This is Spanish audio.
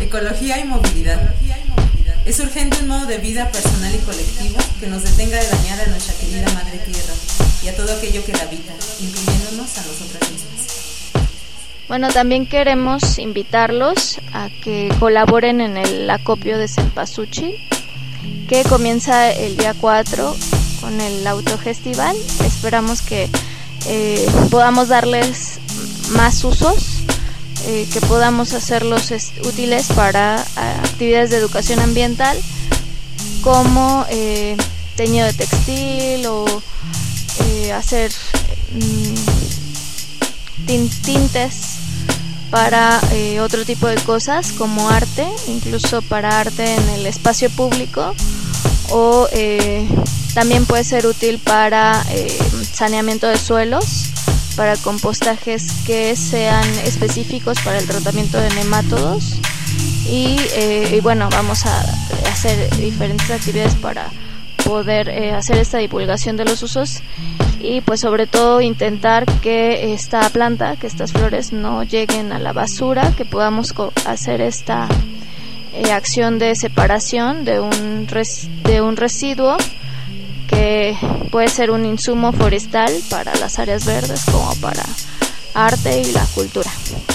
Ecología y movilidad. Es urgente un modo de vida personal y colectivo que nos detenga de dañar a nuestra querida Madre Tierra y a todo aquello que la habita, incluyéndonos a nosotras mismas. Bueno, también queremos invitarlos a que colaboren en el acopio de Cempasúchil, que comienza el día 4 con el autofestival. Esperamos que podamos darles más usos, que podamos hacerlos útiles para actividades de educación ambiental, como teñido de textil o hacer tintes para otro tipo de cosas, como arte, incluso para arte en el espacio público, o también puede ser útil para saneamiento de suelos, para compostajes que sean específicos para el tratamiento de nemátodos, y bueno, vamos a hacer diferentes actividades para poder hacer esta divulgación de los usos, y pues sobre todo intentar que esta planta, que estas flores no lleguen a la basura, que podamos hacer esta acción de separación de un residuo que puede ser un insumo forestal para las áreas verdes, como para arte y la cultura.